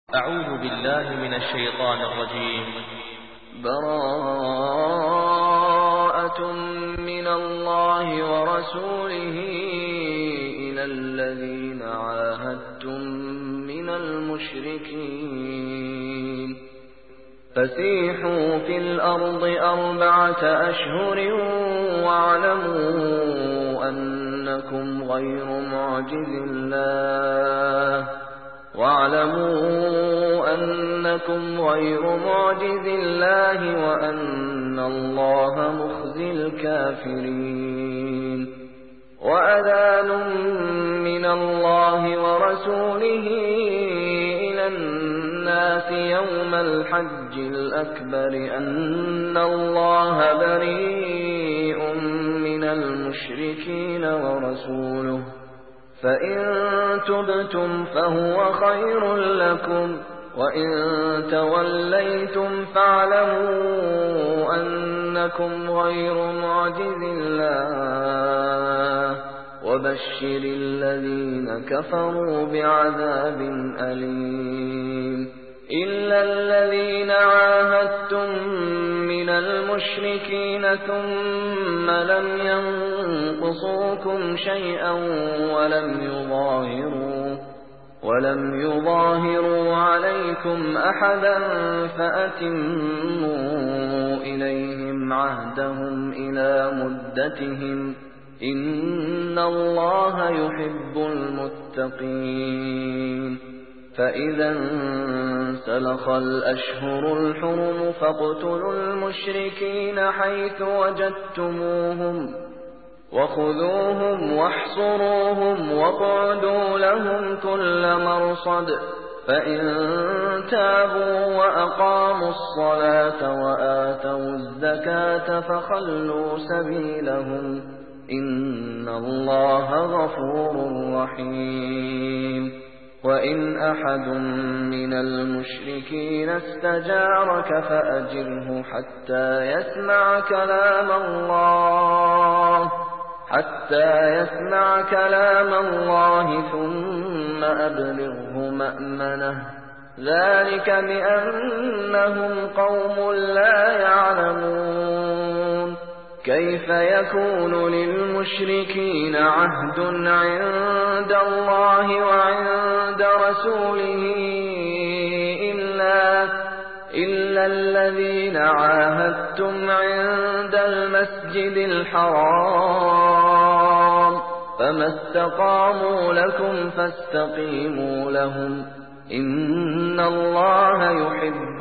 أعوذ بالله من الشيطان الرجيم. براءة من الله ورسوله إلى الذين عاهدتم من المشركين فسيحوا في الأرض 4 أشهر واعلموا أنكم غير معجز الله وأن الله مخزي الكافرين. وأذان من الله ورسوله إلى الناس يوم الحج الأكبر أن الله بريء من المشركين ورسوله فإن تبتم فهو خير لكم وإن توليتم فاعلموا أنكم غير معجز الله وبشر الذين كفروا بعذاب أليم. إلا الذين عاهدتم من المشركين ثم لم ينقصوكم شيئا ولم يظاهروا عليكم أحدا فأتموا إليهم عهدهم إلى مدتهم إن الله يحب المتقين. فإذا انسلخ الأشهر الحرم فاقتلوا المشركين حيث وجدتموهم وخذوهم واحصروهم واقعدوا لهم كل مرصد فإن تابوا وأقاموا الصلاة وآتوا الزكاة فخلوا سبيلهم إن الله غفور رحيم. وإن أحد من المشركين استجارك فأجره حتى يسمع كلام الله ثم أبلغه مأمنه ذلك بأنهم قوم لا يعلمون. كيف يكون للمشركين عهد عند الله وعند رسوله إلا الذين عاهدتم عند المسجد الحرام فما استقاموا لكم فاستقيموا لهم إن الله يحب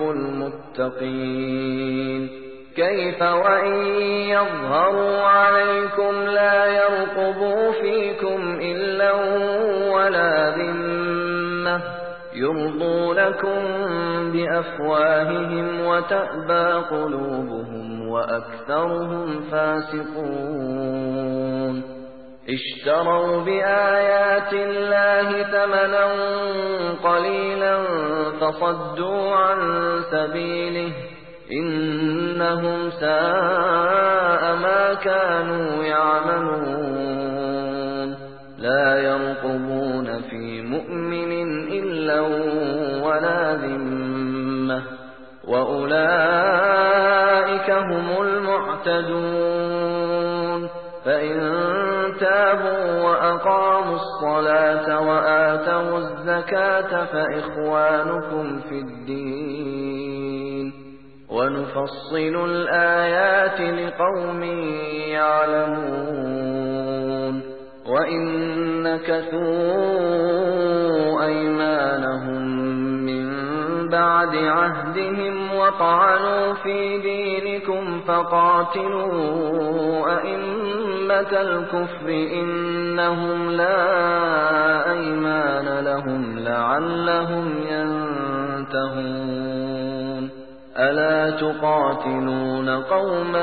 المتقين. كيف وإن يظهروا عليكم لا يرقبوا فيكم إلا ولا ذمة يرضونكم بأفواههم وتأبى قلوبهم وأكثرهم فاسقون. اشتروا بآيات الله ثمنا قليلا فصدوا عن سبيله إنهم ساء ما كانوا يعملون. لا يرقبون في مؤمن إلا ولا ذمة وأولئك هم المعتدون. فإن تابوا وأقاموا الصلاة وآتوا الزكاة فإخوانكم في الدين ونفصل الآيات لقوم يعلمون. وإن نكثوا أيمانهم من بعد عهدهم وطعنوا في دينكم فقاتلوا أئمة الكفر إنهم لا أيمان لهم لعلهم ينتهون. ألا تقاتلون قوما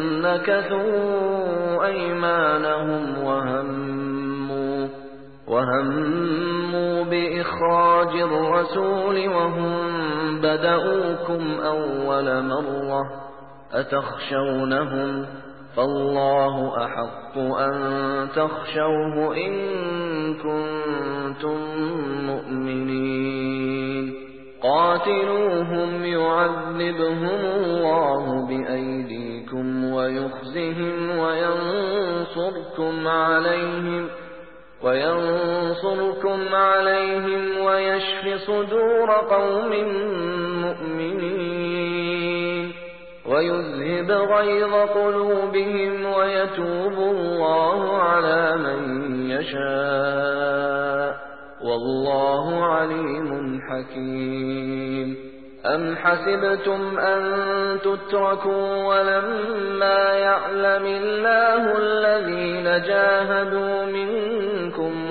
نكثوا أيمانهم وهموا بإخراج الرسول وهم بدؤوكم أول مرة أتخشونهم فالله أحق أن تخشوه إن كنتم مؤمنين. قاتلوهم يعذبهم الله بأيديكم ويخزهم وينصركم عليهم ويشف صدور قوم مؤمنين ويذهب غيظ قلوبهم ويتوب الله على من يشاء والله عليم حكيم. أم حسبتم أن تتركوا ولما يعلم الله الذين جاهدوا منكم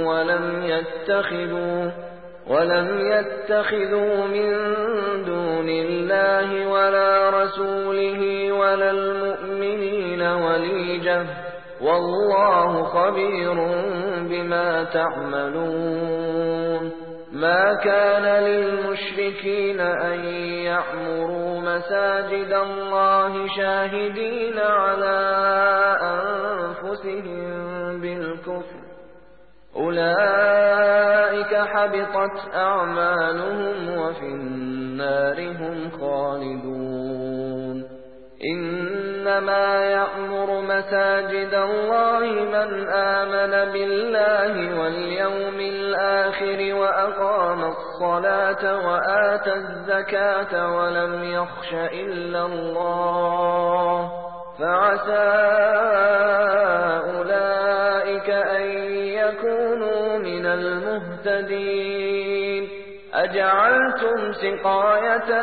ولم يتخذوا من دون الله ولا رسوله ولا المؤمنين وليجة والله خبير بما تعملون. ما كان للمشركين أن يعمروا مساجد الله شاهدين على أنفسهم بالكفر أولئك حبطت أعمالهم وفي النار هم خالدون. إنما يعمر مساجد الله من آمن بالله واليوم الآخر وأقام الصلاة وآتى الزكاة ولم يخش إلا الله فعسى أولئك أن يكونوا من المهتدين. أجعلتم سقاية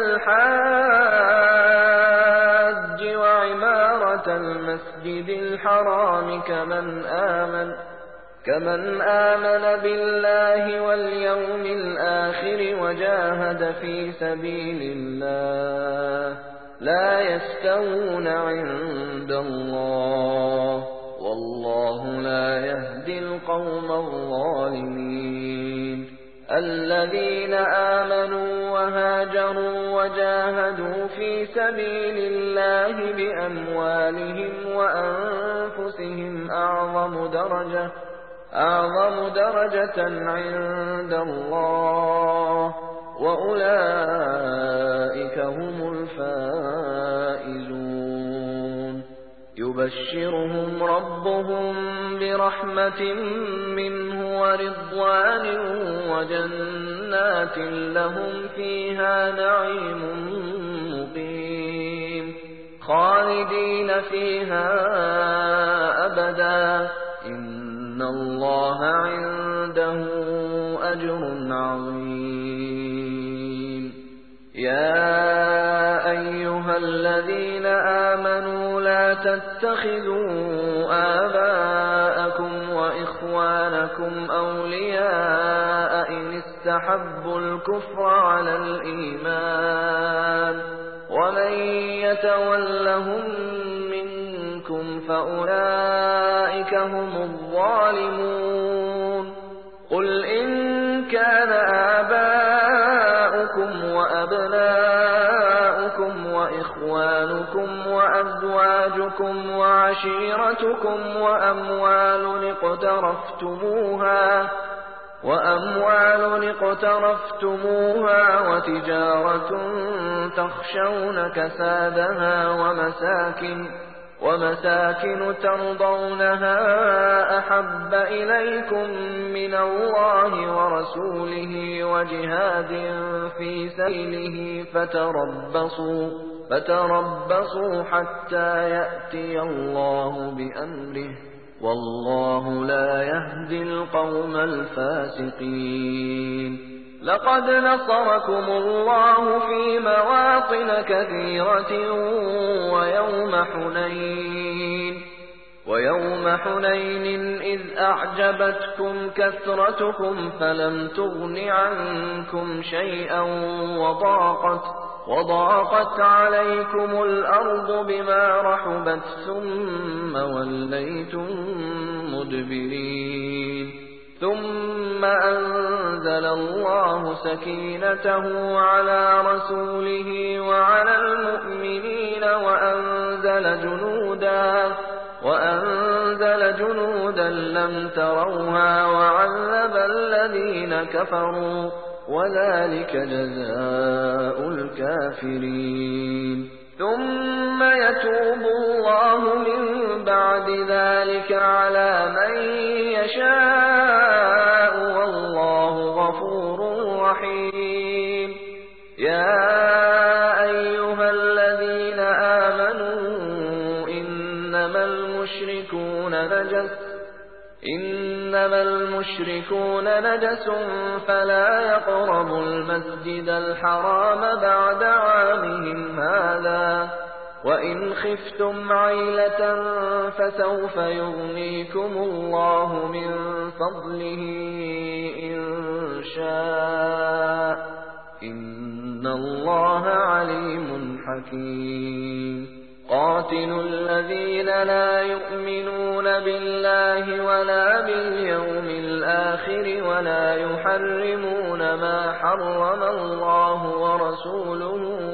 الحاج وعمارة المسجد الحرام كمن آمن بالله واليوم الآخر وجاهد في سبيل الله لا يستوون عند الله والله لا يهدي القوم الظالمين. الذين آمنوا وهاجروا وجاهدوا في سبيل الله بأموالهم وأنفسهم أعظم درجة عند الله وأولئك هم الفائزون. يبشرهم ربهم برحمة منه ورضوان وجنات لهم فيها نعيم مقيم خالدين فيها أبدا إن الله عنده أجر عظيم. يا أيها الذين آمنوا لا تتخذوا آباءكم وإخوانكم أولياء إن استحبوا الكفر على الإيمان ومن يتولهم منكم فأولئك هم الظالمون. قل إن كان آباؤكم وأبناؤكم وإخوانكم وأزواجكم وعشيرتكم وأموال اقترفتموها وتجارة تخشون كسادها ومساكن ترضونها أحب إليكم من الله ورسوله وجهاد في سبيله فتربصوا حتى يأتي الله بأمره والله لا يهدي القوم الفاسقين. لقد نصركم الله في مواطن كثيرة ويوم حنين إذ أعجبتكم كثرتكم فلم تغن عنكم شيئا وضاقت عليكم الأرض بما رحبت ثم وليتم مدبرين. ثم أنزل الله سكينته على رسوله وعلى المؤمنين وأنزل جنودا لم تروها وعذب الذين كفروا وذلك جزاء الكافرين ثم يتوب الله من بعد ذلك على من يشاء والله غفور رحيم يا أيها الذين آمنوا إنما المشركون نجس فلا يقربوا المسجد الحرام بعد عامهم هذا وإن خفتم عيلة فسوف يغنيكم الله من فضله إن شاء إن الله عليم حكيم قاتلوا الذين لا يؤمنون بالله ولا باليوم الآخر ولا يحرمون ما حرم الله ورسوله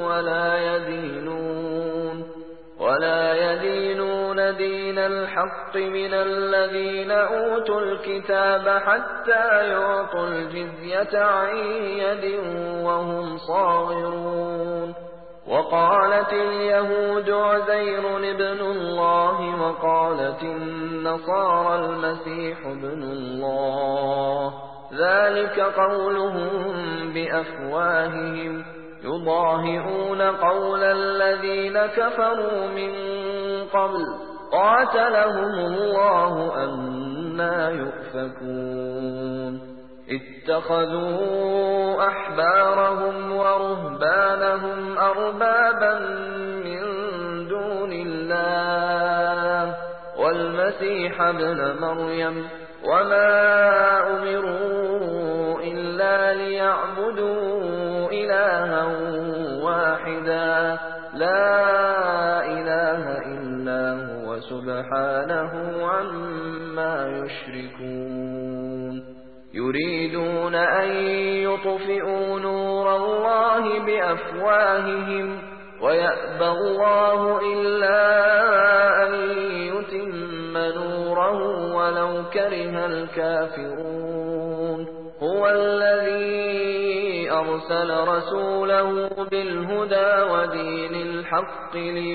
ولا يدينون دين الحق من الذين أوتوا الكتاب حتى يعطوا الجزية عن يد وهم صاغرون وقالت اليهود عزير ابن الله وقالت النصارى المسيح ابن الله ذلك قولهم بأفواههم يضاهئون قول الذين كفروا من قبل قاتلهم الله أنى يؤفكون اتخذوا أحبارهم ورهبانهم أربابا من دون الله والمسيح ابن مريم وما أمروا إلا ليعبدوا إلها واحدا لا إله إلا هو سبحانه عما يشركون يريدون أن يطفئوا نور الله بأفواههم ويأبى الله إلا أن يتم نوره ولو كره الكافرون هو الذي أرسل رسوله بالهدى ودين الحق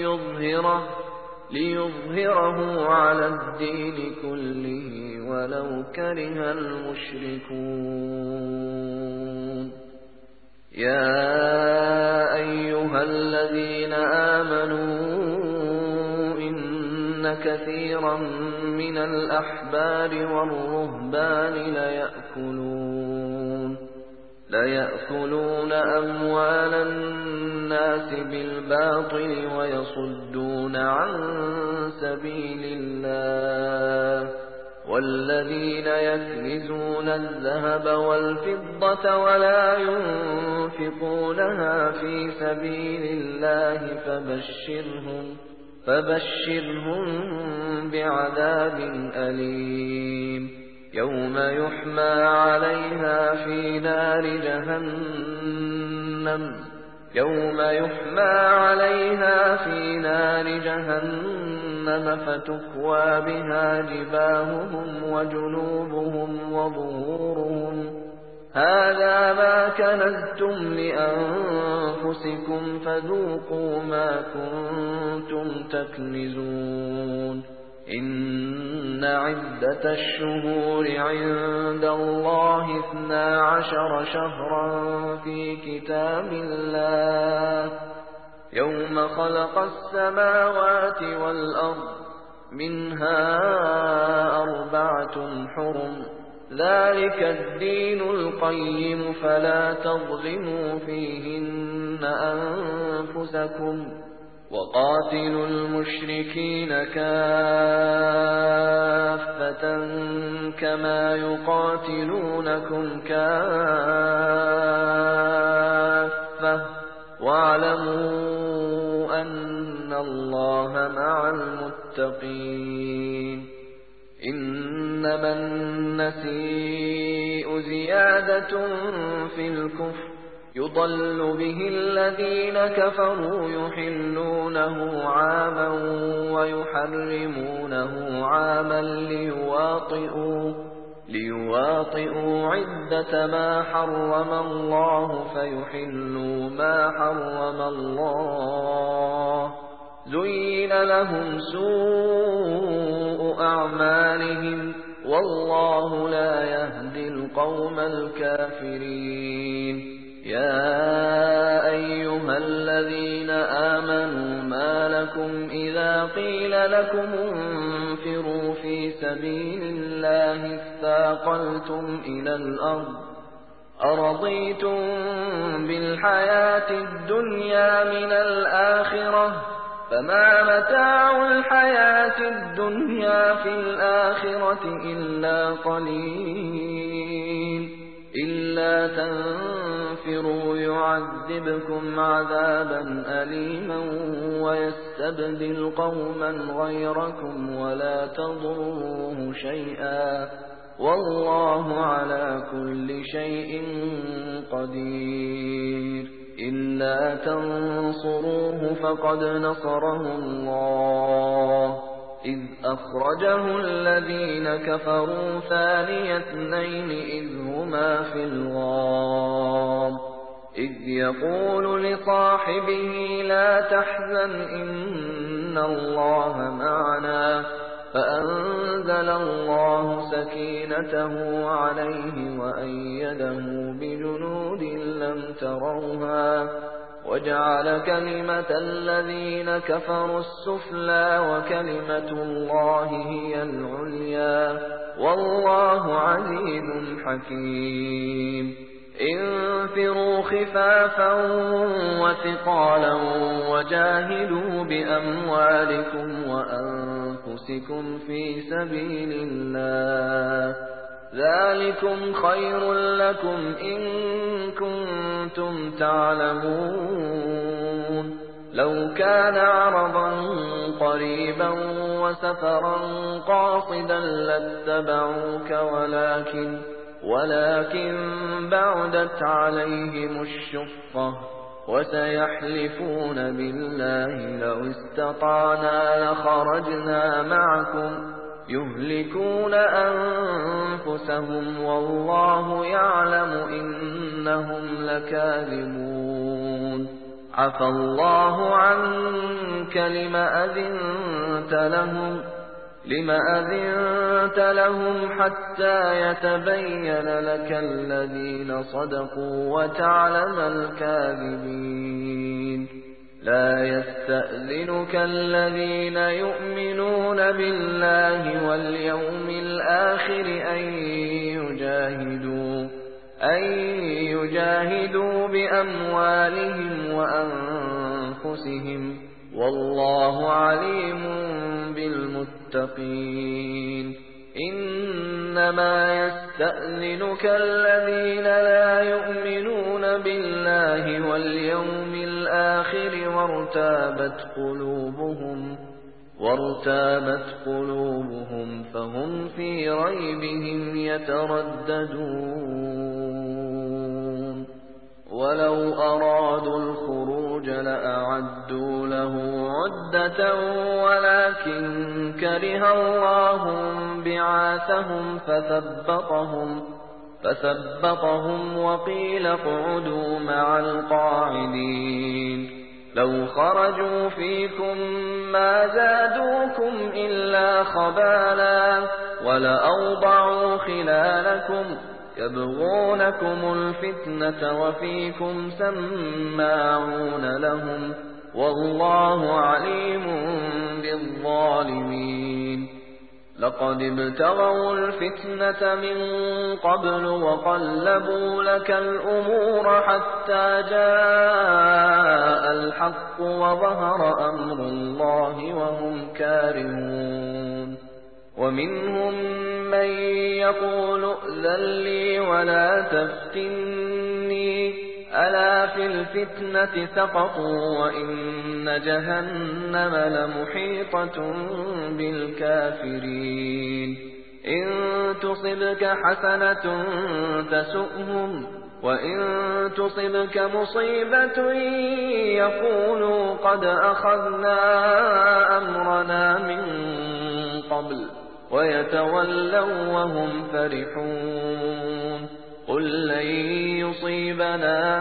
ليظهره على الدين كله ولو كره المشركون يا أيها الذين آمنوا إن كثيرا من الأحبار والرهبان ليأكلون أموال الناس بالباطل ويصدون عن سبيل الله والذين يكنزون الذهب والفضة ولا ينفقونها في سبيل الله فبشرهم بعذاب أليم يوم يحمى عليها في نار جهنم فتكوى بها جباههم وجنوبهم وظهورهم هذا ما كنزتم لأنفسكم فذوقوا ما كنتم تكنزون إن عدة الشهور عند الله 12 شهرا في كتاب الله يوم خلق السماوات والأرض منها 4 حرم ذلك الدين القيم فلا تظلموا فيهن أنفسكم وقاتلوا المشركين كافة كما يقاتلونكم كافة واعلموا أن الله مع المتقين إنما النسيء زيادة في الكفر يضل به الذين كفروا يحلونه عاما ويحرمونه عاما ليواطئوا عدة ما حرم الله فيحلوا ما حرم الله. زين لهم سوء أعمالهم والله لا يهدي القوم الكافرين. يا أيها الذين آمنوا ما لكم إذا قيل لكم انفروا في سبيل الله اثاقلتم إلى الأرض أرضيتم بالحياة الدنيا من الآخرة فما متاع الحياة الدنيا في الآخرة إلا قليل. إلا تنفروا يعذبكم عذابا أليما ويستبدل قوما غيركم ولا تضروه شيئا والله على كل شيء قدير. إلا تنصروه فقد نصره الله إذ أخرجه الذين كفروا ثاني اثنين إذ هما في الغار إذ يقول لصاحبه لا تحزن إن الله معنا فأنزل الله سكينته عليه وأيده بجنود لم تروها وجعل كلمة الذين كفروا السفلى وكلمة الله هي العليا والله عزيز حكيم. انفروا خفافا وثقالا وجاهدوا بأموالكم وأنفسكم في سبيل الله ذلكم خير لكم إن كنتم تعلمون. لو كان عرضا قريبا وسفرا قاصدا لاتبعوك ولكن بعدت عليهم الشقة وسيحلفون بالله لو استطعنا لخرجنا معكم يهلكون أنفسهم والله يعلم إنهم لكاذبون. عفى الله عنك لما أذنت لهم حتى يتبين لك الذين صدقوا وتعلم الكاذبين. لا يستأذنك الذين يؤمنون بالله واليوم الآخر أن يجاهدوا بأموالهم وأنفسهم والله عليم بالمتقين. إنما يستأذنك الذين لا يؤمنون بالله واليوم الآخر وارتابت قلوبهم فهم في ريبهم يترددون. ولو أرادوا الخروج لأعدوا له عدة ولكن كره الله بعاثهم فثبطهم وقيل اقعدوا مع القاعدين. لو خرجوا فيكم ما زادوكم إلا خبالا ولأوضعوا خلالكم يبغونكم الفتنة وفيكم سماعون لهم والله عليم بالظالمين. لقد ابتغوا الفتنة من قبل وقلبوا لك الأمور حتى جاء الحق وظهر أمر الله وهم كارهون. ومنهم من يقول ائذن لي ولا تفتني ألا في الفتنة سقطوا وإن جهنم لمحيطة بالكافرين. إن تصبك حسنة تسؤهم وإن تصبك مصيبة يقولوا قد أخذنا أمرنا من قبل ويتولوا وهم فرحون قل لن يصيبنا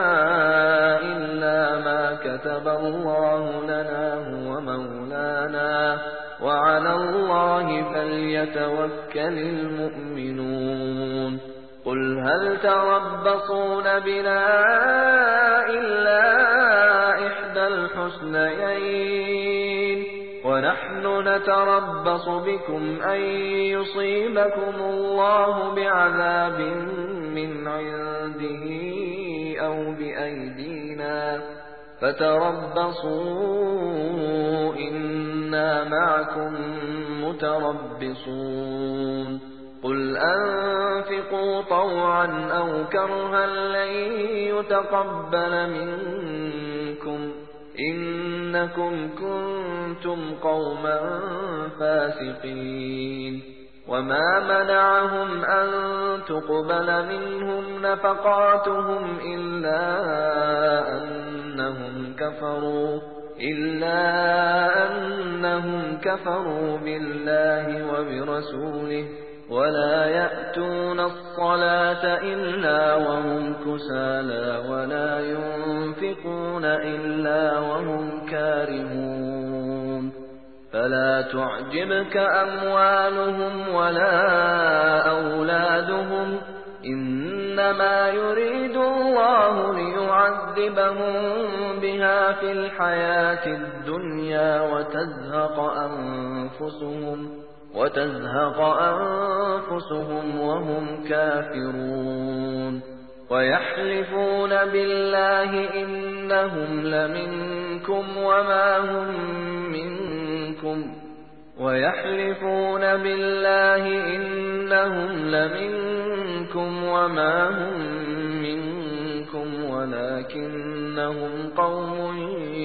إلا ما كتب الله لنا هو مولانا وعلى الله فليتوكل المؤمنون قل هل تربصون بنا إلا إحدى الحسنيين ونحن نتربص بكم أن يصيبكم الله بعذاب من عنده أو بأيدينا فتربصوا إنا معكم متربصون قل أنفقوا طوعا أو كرها لن يتقبل منكم إنكم كنتم قوما فاسقين وما منعهم أن تقبل منهم نفقاتهم إلا أنهم كفروا بالله وبرسوله ولا يأتون الصلاة إلا وهم كسالى ولا ينفقون إلا وهم كارهون فلا تعجبك أموالهم ولا أولادهم إنما يريد الله ليعذبهم بها في الحياة الدنيا وتزهق أنفسهم وهم كافرون ويحلفون بالله إنهم لمنكم وما هم منكم ولكنهم قوم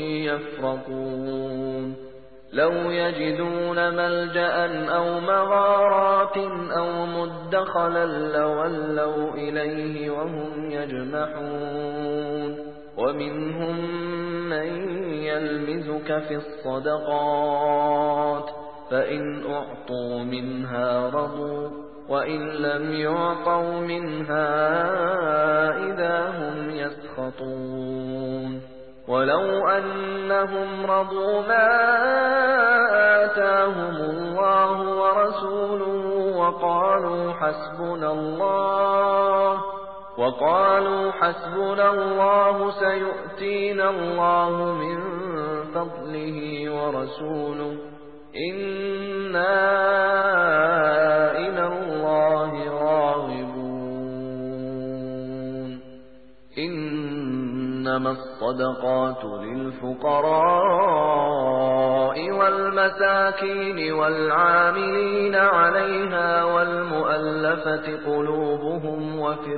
يفرقون لو يجدون ملجأ أو مغارات أو مدخلا لولوا إليه وهم يجمحون ومنهم من يلمزك في الصدقات فإن أعطوا منها رضوا وإن لم يعطوا منها إذا هم يسخطون ولو أنهم رضوا ما آتاهم الله ورسوله وقالوا حسبنا الله سيؤتينا الله من فضله ورسوله إنا إلى الله راغبون إنما الصدقات للفقراء والمساكين والعاملين عليها والمؤلفة قلوبهم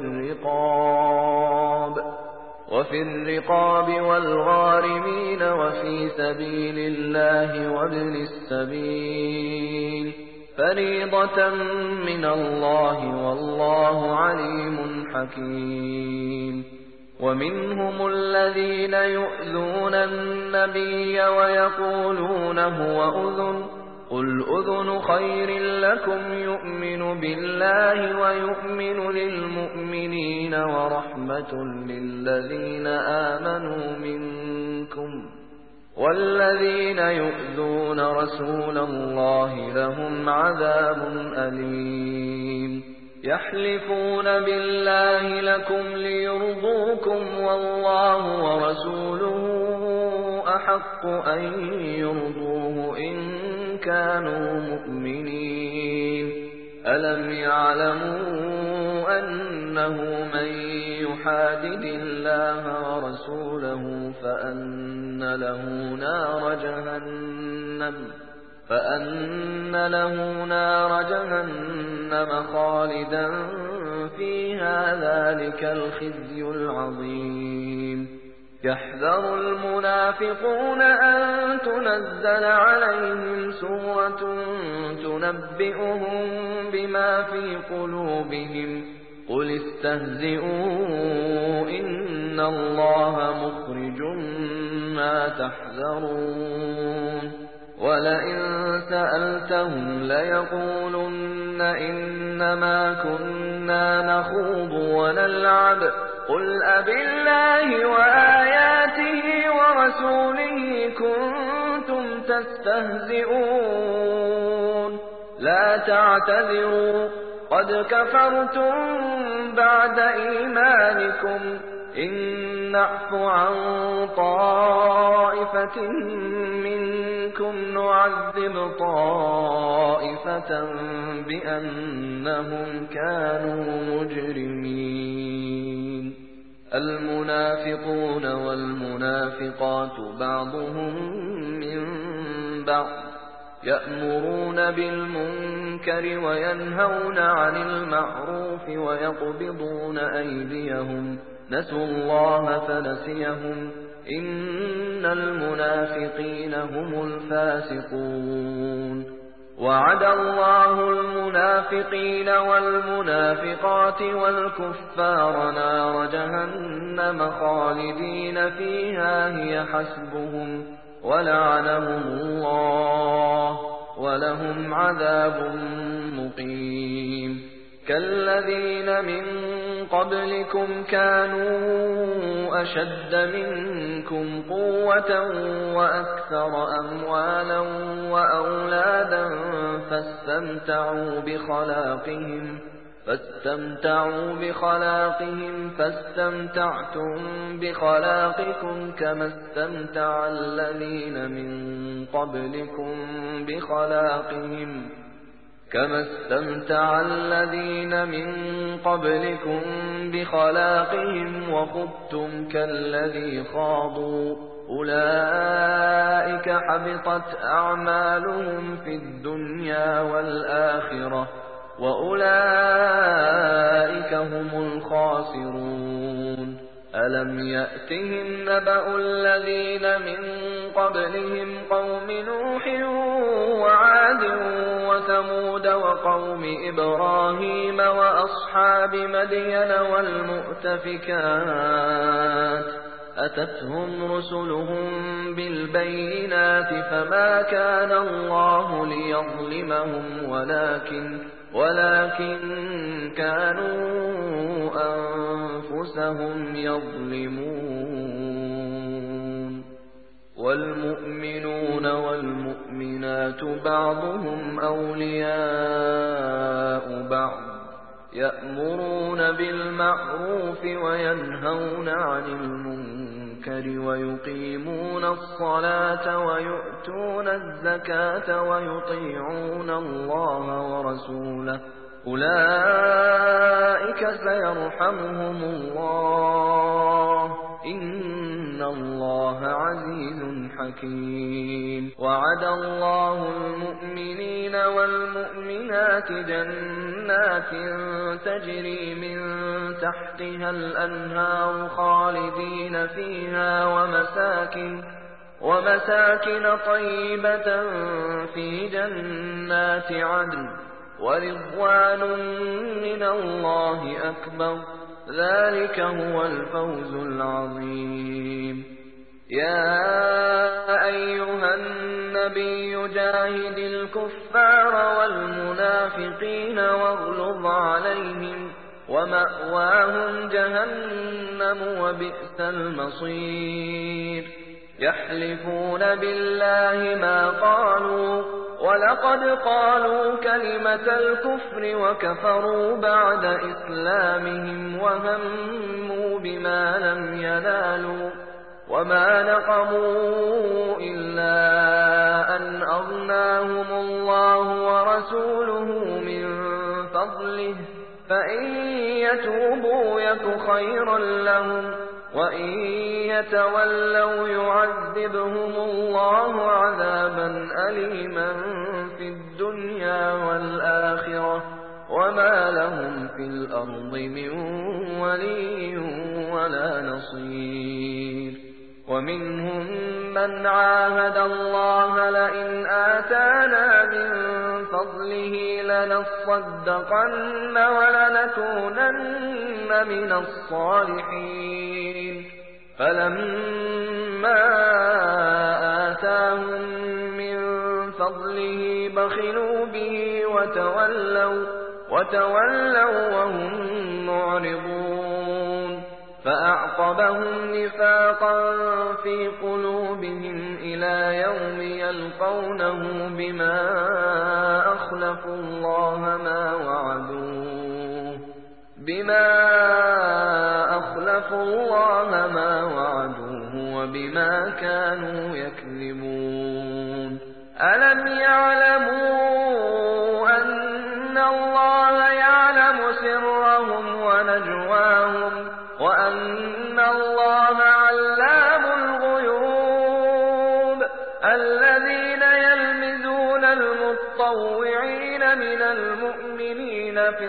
وفي الرقاب والغارمين وفي سبيل الله وابن السبيل فريضة من الله والله عليم حكيم ومنهم الذين يؤذون النبي ويقولون هو أذن قل أذن خير لكم يؤمن بالله ويؤمن للمؤمنين ورحمة للذين آمنوا منكم والذين يؤذون رسول الله لهم عذاب أليم يحلفون بالله لكم ليرضوكم والله ورسوله أحق أن يرضوه إن كانوا مؤمنين ألم يعلموا أنه من يحادد الله ورسوله فأن له نار جهنم خالدا فيها ذلك الخزي العظيم يحذر المنافقون أن تنزل عليهم سورة تنبئهم بما في قلوبهم قل استهزئوا إن الله مخرج ما تحذرون وَلَئِن سَأَلْتَهُمْ لَيَقُولُنَّ إِنَّمَا كُنَّا نَخُوضُ وَنَلْعَبُ قُلْ أَبِاللَّهِ وَآيَاتِهِ وَرَسُولِهِ كُنتُمْ تَسْتَهْزِئُونَ لَا تَعْتَذِرُوا قَدْ كَفَرْتُم بَعْدَ إِيمَانِكُمْ إِن نَّعْفُ عَن طَائِفَةٍ مِّنكُمْ نُعَذِّبْ طَائِفَةً بِأَنَّهُمْ كَانُوا مُجْرِمِينَ الْمُنَافِقُونَ وَالْمُنَافِقَاتُ بَعْضُهُم مِّن بَعْضٍ يَأْمُرُونَ بِالْمُنكَرِ وَيَنْهَوْنَ عَنِ الْمَعْرُوفِ وَيَقْبِضُونَ أَيْدِيَهُمْ نسوا الله فنسيهم إن المنافقين هم الفاسقون وعد الله المنافقين والمنافقات والكفار نار جهنم خالدين فيها هي حسبهم ولعنهم الله ولهم عذاب مقيم كالذين من قبلكم كانوا أشد منكم قوة وأكثر أموالا وأولادا فاستمتعوا بخلاقهم فاستمتعتم بخلاقكم كما استمتع الذين من قبلكم بخلاقهم وخضتم كالذي خاضوا أولئك حبطت أعمالهم في الدنيا والآخرة وأولئك هم الخاسرون ألم يأتهم نبأ الذين من قبلهم قوم نوح وعاد وثمود وقوم إبراهيم وأصحاب مدين والمؤتفكات أتتهم رسلهم بالبينات فما كان الله ليظلمهم ولكن كانوا أنفسهم يظلمون والمؤمنون والمؤمنات بعضهم أولياء بعض يأمرون بالمعروف وينهون عن المنكر ويقيمون الصلاة ويؤتون الزكاة ويطيعون الله ورسوله أولئك سيرحمهم الله إن الله عزيز حكيم وعد الله المؤمنين والمؤمنات جنات تجري من تحتها الأنهار خالدين فيها ومساكن طيبة في جنات عدن ورضوان من الله أكبر ذلك هو الفوز العظيم يا أيها النبي جاهد الكفار والمنافقين واغلظ عليهم ومأواهم جهنم وبئس المصير يحلفون بالله ما قالوا ولقد قالوا كلمة الكفر وكفروا بعد إسلامهم وهموا بما لم ينالوا وما نقموا إلا أن أغناهم الله ورسوله من فضله فإن يتوبوا يك خيرا لهم وإن يتولوا يعذبهم الله عذابا أليما في الدنيا والآخرة وما لهم في الأرض من ولي ولا نصير ومنهم من عاهد الله لئن آتانا من فضله لنصدقن ولنكونن من الصالحين فلما آتاهم من فضله بخلوا به وتولوا وهم معرضون فأعقبهم نفاقا في قلوبهم إلى يوم يلقونه بما أخلفوا الله ما وعدوه وبما كانوا يكذبون ألم يعلموا أن الله يعلم سرهم ونجواهم وأن الله علام الغيوب الذين يلمزون المطوعين من المؤمنين في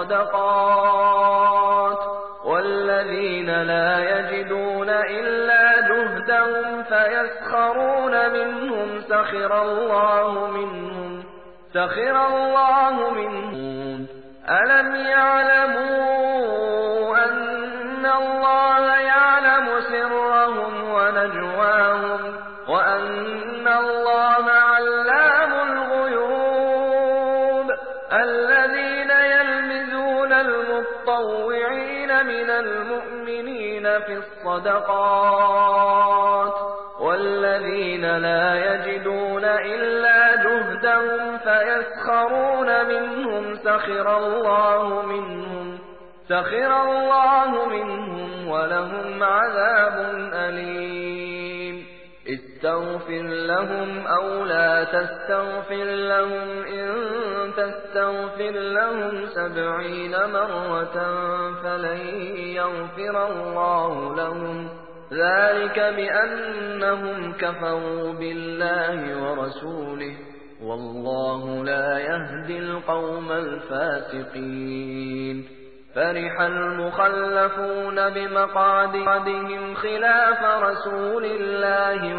الصدقات والذين لا يجدون إلا جهدهم فيسخرون منهم سخر الله منهم ألم يعلموا أن الله يعلم سرهم ونجواهم وأن الله علام الغيوب الذين يلمزون المطوعين من المؤمنين في الصدقات والذين لا يجدون إلا جهدهم فيسخرون منهم سخر الله منهم ولهم عذاب أليم استغفر لهم أو لا تستغفر لهم إن تستغفر لهم 70 مرة فلن يغفر الله لهم ذلك بأنهم كفروا بالله ورسوله والله لا يهدي القوم الفاسقين فرح المخلفون بمقعدهم خلاف رسول الله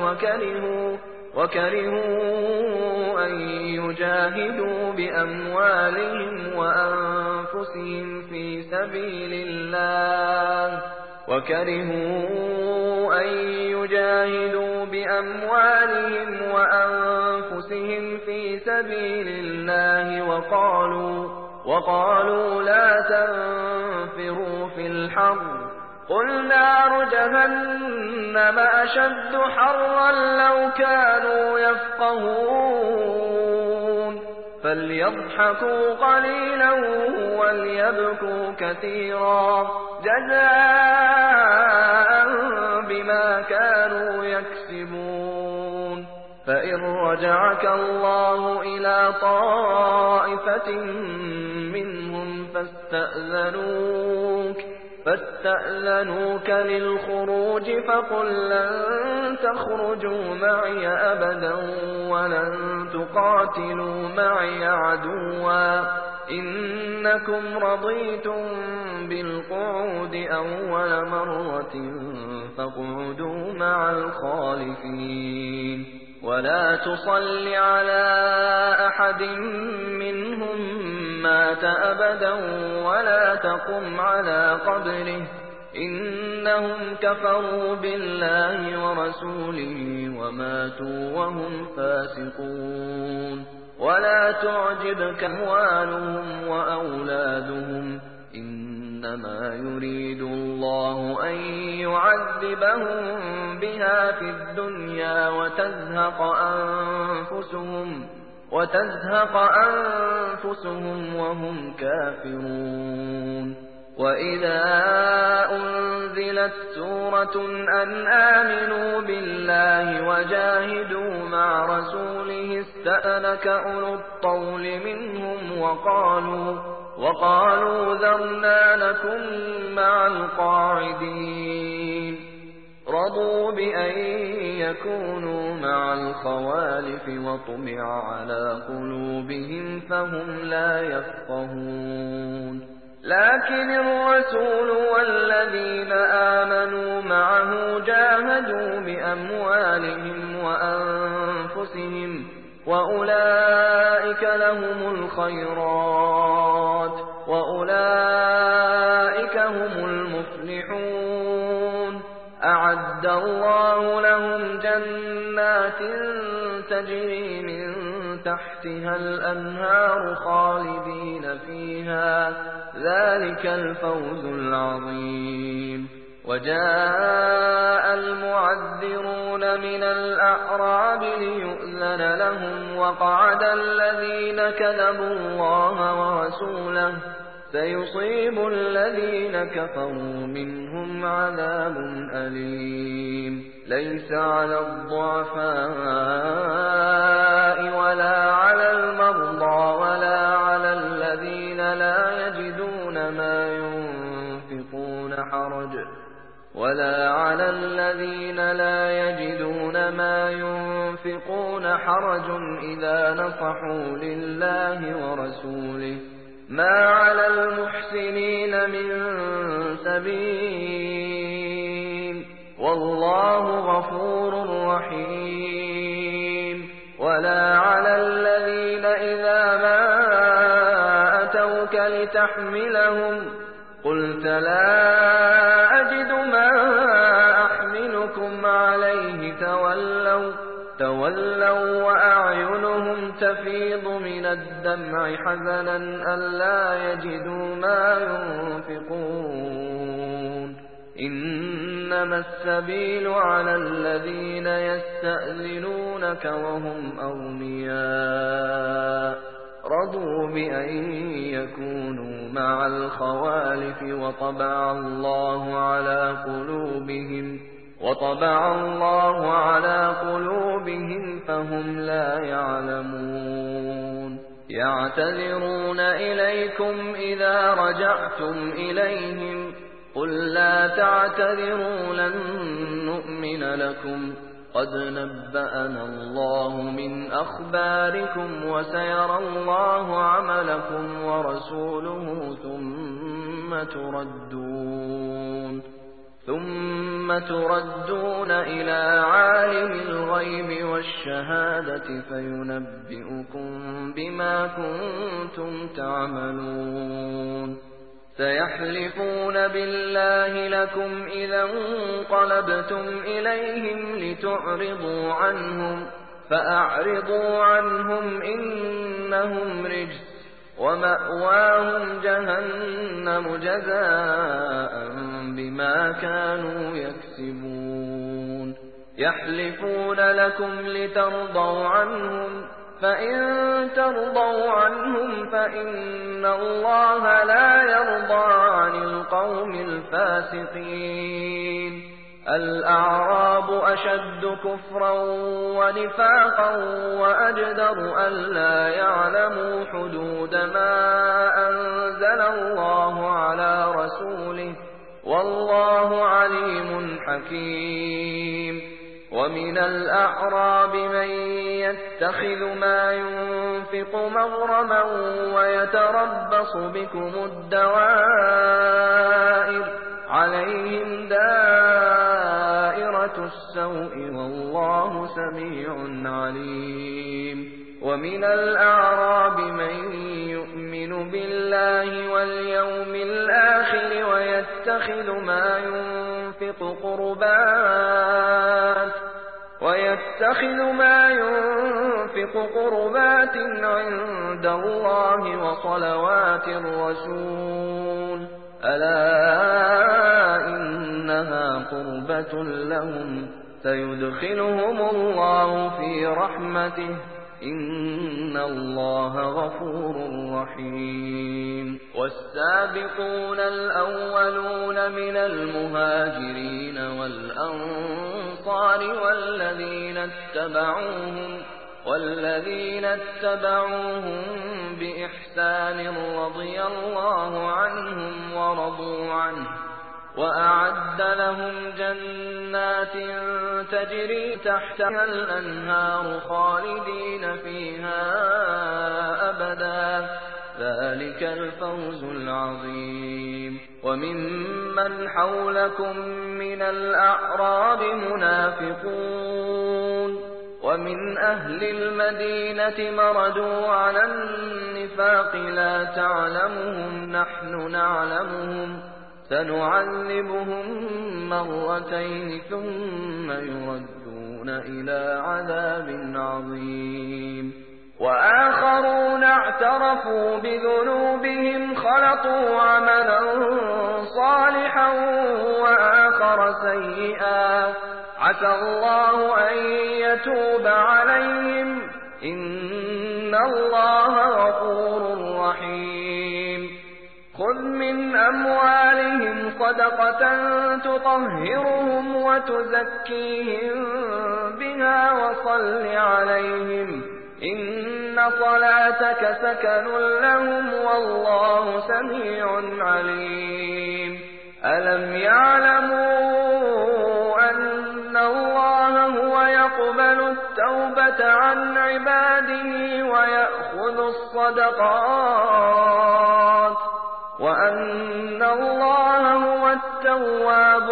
وكرهوا أن يجاهدوا بأموالهم وأنفسهم في سبيل الله وقالوا لا تنفروا في الحر قل نار جهنم أشد حرا لو كانوا يفقهون فليضحكوا قليلا وليبكوا كثيرا جزاء بما كانوا يكسبون فإن رجعك الله إلى طائفة منهم فاستأذنوك للخروج فقل لن تخرجوا معي أبدا ولن تقاتلوا معي عدوا إنكم رضيتم بالقعود أول مرة فاقعدوا مع الخالفين ولا تصل على أحد منهم مات أبدا ولا تقم على قبره إنهم كفروا بالله ورسوله وماتوا وهم فاسقون ولا تعجبك أموالهم وأولادهم إنما يريد الله أن يعذبهم بها في الدنيا وتزهق أنفسهم وهم كافرون وإذا أنزلت سورة أن آمنوا بالله وجاهدوا مع رسوله استأذنك أولو الطول منهم وقالوا ذرنا نكن مع القاعدين رضوا بأن يكونوا مع الخوالف وطبع على قلوبهم فهم لا يفقهون لكن الرسول والذين آمنوا معه جاهدوا بأموالهم وأنفسهم وأولئك لهم الخيرات وأولئك هم المفلحون أعد الله لهم جنات تجري من تحتها الأنهار خالدين فيها، ذلك الفوز العظيم. وجاء المعذرون من الأعراب ليؤذن لهم، وقعد الذين كذبوا الله ورسوله، سيصيب الذين كفروا منهم عذاب أليم. ليس على الضعفاء ولا على المرضى ولا على الذين لا يجدون ما ينفقون حرج إذا نصحوا لله ورسوله، ما على المحسنين من سبيل، والله غفور رحيم. ولا على الذين إذا ما أتوك لتحملهم قلت لا أجد ما أحملكم عليه تولوا وأعينهم تفيض من الدمع حزنا ألا يجدوا ما ينفقون. إنما السبيل على الذين يستأذنونك وهم أغنياء، رضوا بأن يكونوا مع الخوالف وطبع الله على قلوبهم فهم لا يعلمون. يعتذرون إليكم إذا رجعتم إليهم قل لا تعتذروا لن نؤمن لكم قد نبأنا الله من أخباركم وسيرى الله عملكم ورسوله ثم تردون إلى عالم الغيب والشهادة فينبئكم بما كنتم تعملون. سيحلفون بالله لكم إذا انقلبتم إليهم لتعرضوا عنهم فأعرضوا عنهم إنهم رجس ومأواهم جهنم جزاء بما كانوا يكسبون. يحلفون لكم لترضوا عنهم فإن ترضوا عنهم فإن الله لا يرضى عن القوم الفاسقين. الأعراب أشد كفرا ونفاقا وأجدر ألا يعلموا حدود ما أنزل الله على رسوله، والله عليم حكيم. ومن الأعراب من يتخذ ما ينفق مغرما ويتربص بكم الدوائر، عليهم دائرة السوء والله سميع عليم. ومن الأعراب من يؤمن بالله واليوم الآخر ويتخذ ما ينفق قربات عند الله وصلوات الرسول، ألا إنها قربة لهم سيدخلهم الله في رحمته إن الله غفور رحيم. والسابقون الأولون من المهاجرين والأنصار والذين اتبعوهم بإحسان رضي الله عنهم ورضوا عنه، وأعد لهم جنات تجري تحتها الأنهار خالدين فيها أبدا، ذلك الفوز العظيم. وممن حولكم من الأعراب منافقون، ومن أهل المدينة مردوا على النفاق لا تعلمهم نحن نعلمهم سنعذبهم مرتين ثم يردون إلى عذاب عظيم. وآخرون اعترفوا بذنوبهم خلطوا عملا صالحا وآخر سيئا عسى الله أن يتوب عليهم إن الله غفور رحيم خذ من أموالهم صدقة تطهرهم وتزكيهم بها وصل عليهم إن صلاتك سكن لهم والله سميع عليم ألم يعلموا أن الله هو يقبل التوبة عن عباده ويأخذ الصدقات وأن الله هو التواب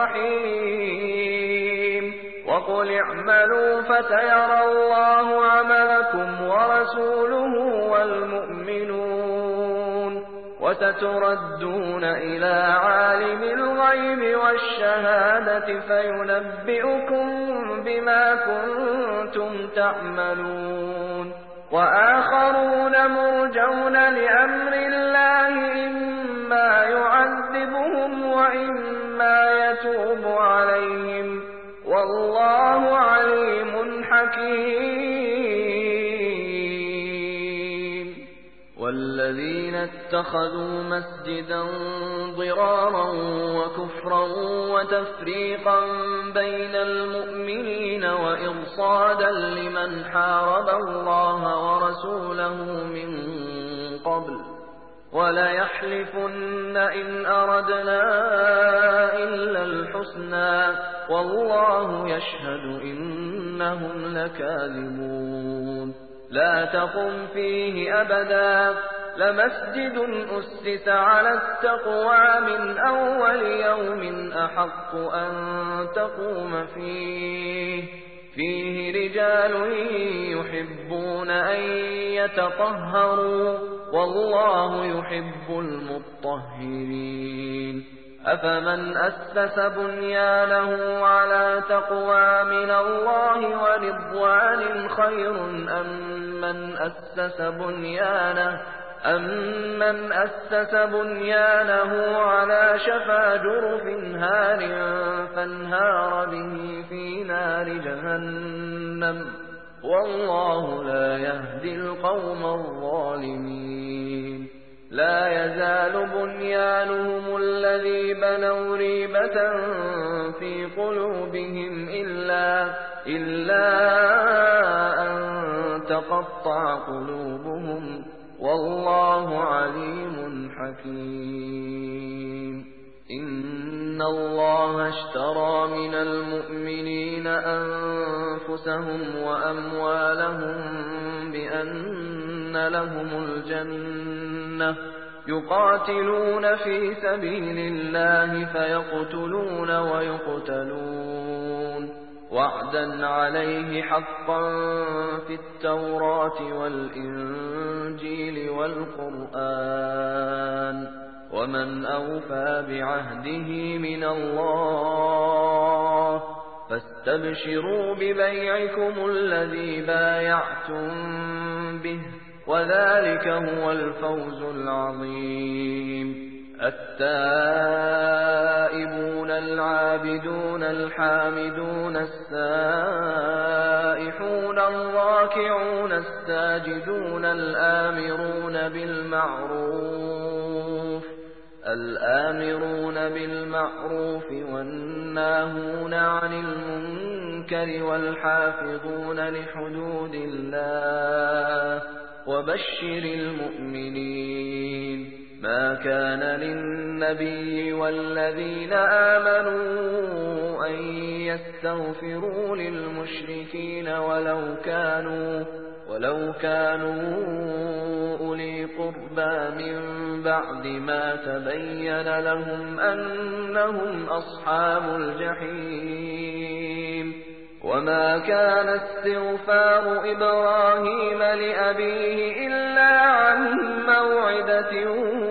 الرحيم وقل اعملوا فسيرى الله عملكم ورسوله والمؤمنون وستردون إلى عالم الغيب والشهادة فينبئكم بما كنتم تعملون وآخرون مرجون لأمر الله إما يعذبهم وإما يتوب عليهم والله عليم حكيم والذين اتخذوا مسجدا ضرارا وكفرا وتفريقا بين المؤمنين وإرصادا لمن حارب الله ورسوله من قبل وليحلفن إن أردنا إلا الحسنى والله يشهد إنهم لكاذبون لا تقم فيه أبدا لمسجد أسس على التقوى من أول يوم أحق أن تقوم فيه رجال يحبون أن يتطهروا والله يحب المطهرين أفمن أسس بنيانه على تقوى من الله ورضوان خير أمن أسس بنيانه على شفا جرف هار فانهار به في نار جهنم والله لا يهدي القوم الظالمين لا يزال بنيانهم الذي بنوا ريبة في قلوبهم إلا أن تقطع قلوبهم والله عليم حكيم إن الله اشترى من المؤمنين أنفسهم وأموالهم بأن لهم الجنة يقاتلون في سبيل الله فيقتلون ويقتلون وعدا عليه حقا في التوراة والإنجيل والقرآن ومن أوفى بعهده من الله فاستبشروا ببيعكم الذي بايعتم به وذلك هو الفوز العظيم التائبون العابدون الحامدون السائحون الراكعون الساجدون الآمرون بالمعروف والناهون عن المنكر والحافظون لحدود الله وبشر المؤمنين ما كان للنبي والذين آمنوا أن يستغفروا للمشركين ولو كانوا أولي قربى من بعد ما تبين لهم أنهم أصحاب الجحيم وما كان استغفار إبراهيم لأبيه إلا عن موعدة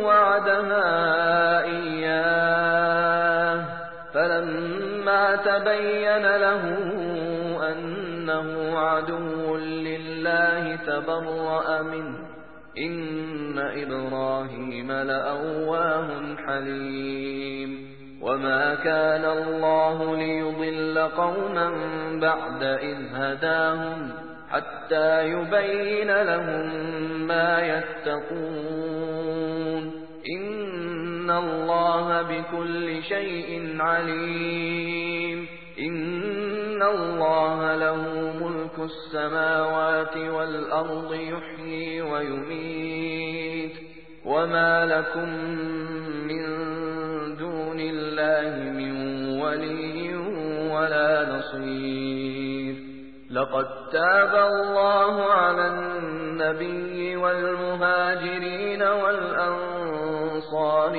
وعدها إياه فلما تبين له أن إنه عدو لله تبرأ منه إن إبراهيم لأواه حليم وما كان الله ليضل قوما بعد إذ هداهم حتى يبين لهم ما يتقون إن الله بكل شيء عليم إن الله له ملك السماوات والأرض يحيي ويميت وما لكم من دون الله من ولي ولا نصير لقد تاب الله على النبي والمهاجرين والأنصار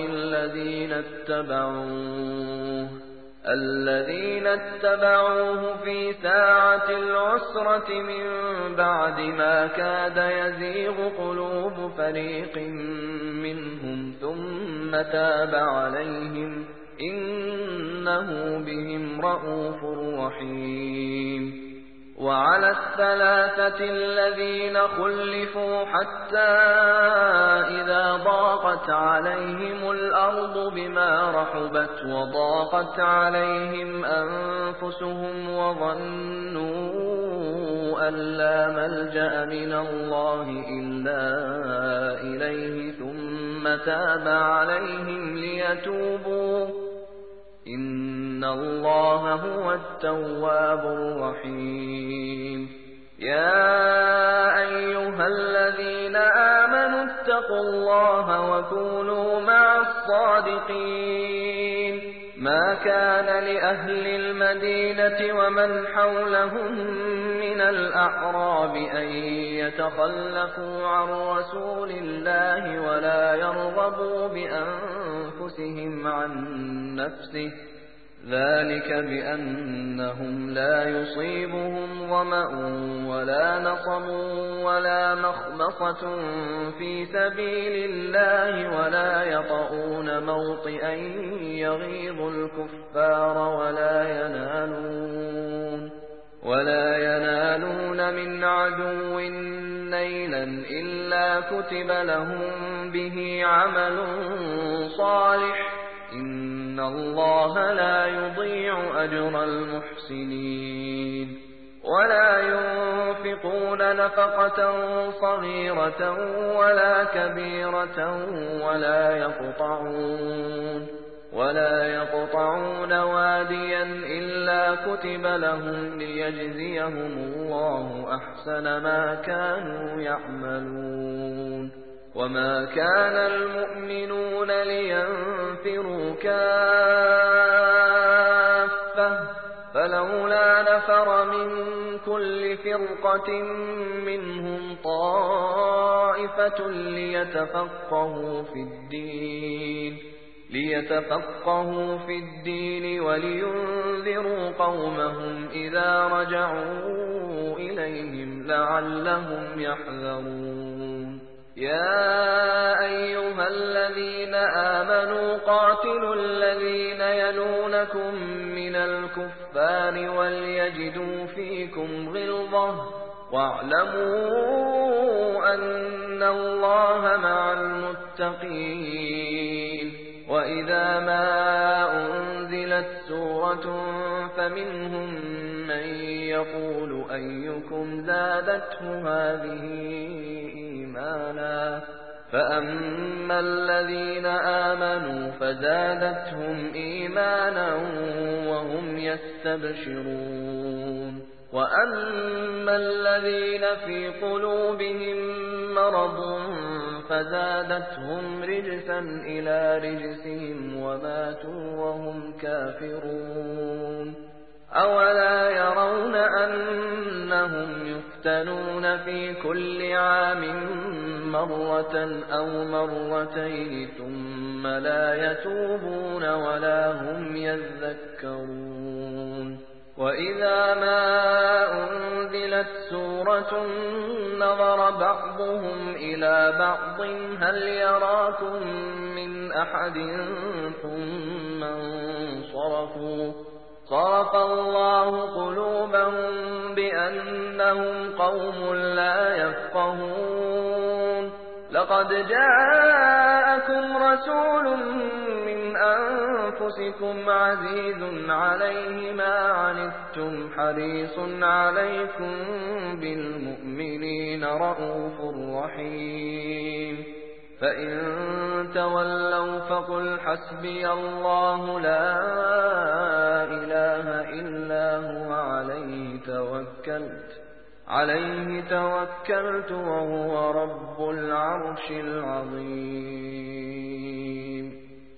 الذين اتبعوه في ساعة العسرة من بعد ما كاد يزيغ قلوب فريق منهم ثم تاب عليهم إنه بهم رءوف رحيم وعلى الثلاثة الذين خلفوا حتى إذا ضاقت عليهم الأرض بما رحبت وضاقت عليهم أنفسهم وظنوا أن لا ملجأ من الله إلا إليه ثم تاب عليهم ليتوبوا إن الله هو التواب الرحيم يا أيها الذين آمنوا اتقوا الله وكونوا مع الصادقين ما كان لأهل المدينة ومن حولهم من الأعراب أن يتخلفوا عن رسول الله ولا يرغبوا بأنفسهم عن نفسه ذلك بأنهم لا يصيبهم ظمأ ولا نصب ولا مخمصة في سبيل الله ولا يطؤون موطئا يغيظ الكفار ولا ينالون من عدو نيلا إلا كتب لهم به عمل صالح إن الله لا يضيع أجر المحسنين ولا ينفقون نفقة صغيرة ولا كبيرة ولا يقطعون واديا إلا كتب لهم ليجزيهم الله أحسن ما كانوا يعملون وما كان المؤمنون لينفروا كافة فلولا نفر من كل فرقة منهم طائفة ليتفقهوا في الدين ولينذروا قومهم إذا رجعوا إليهم لعلهم يحذرون يا أيها الذين آمنوا قاتلوا الذين يلونكم من الكفار وليجدوا فيكم غلظة واعلموا أن الله مع المتقين وإذا ما أنزلت سورة فمنهم من يقول أيكم زادته هذه إيمانا فأما الذين آمنوا فزادتهم إيمانا وهم يستبشرون وأما الذين في قلوبهم مرض فزادتهم رجسا إلى رجسهم وماتوا وهم كافرون أولا يرون أنهم يفتنون في كل عام مرة أو مرتين ثم لا يتوبون ولا هم يذكرون وإذا ما أنزلت سورة نظر بعضهم إلى بعض هل يراكم من أحد ثم انصرفوا صرف الله قلوبهم بأنهم بأنهم قوم لا يفقهون لقد جاءكم رسول من أنفسكم عزيز عليه ما عنتم حريص عليكم بالمؤمنين رءوف رحيم فإن تولوا فقل حسبي الله لا إله إلا هو عليه توكلت وهو رب العرش العظيم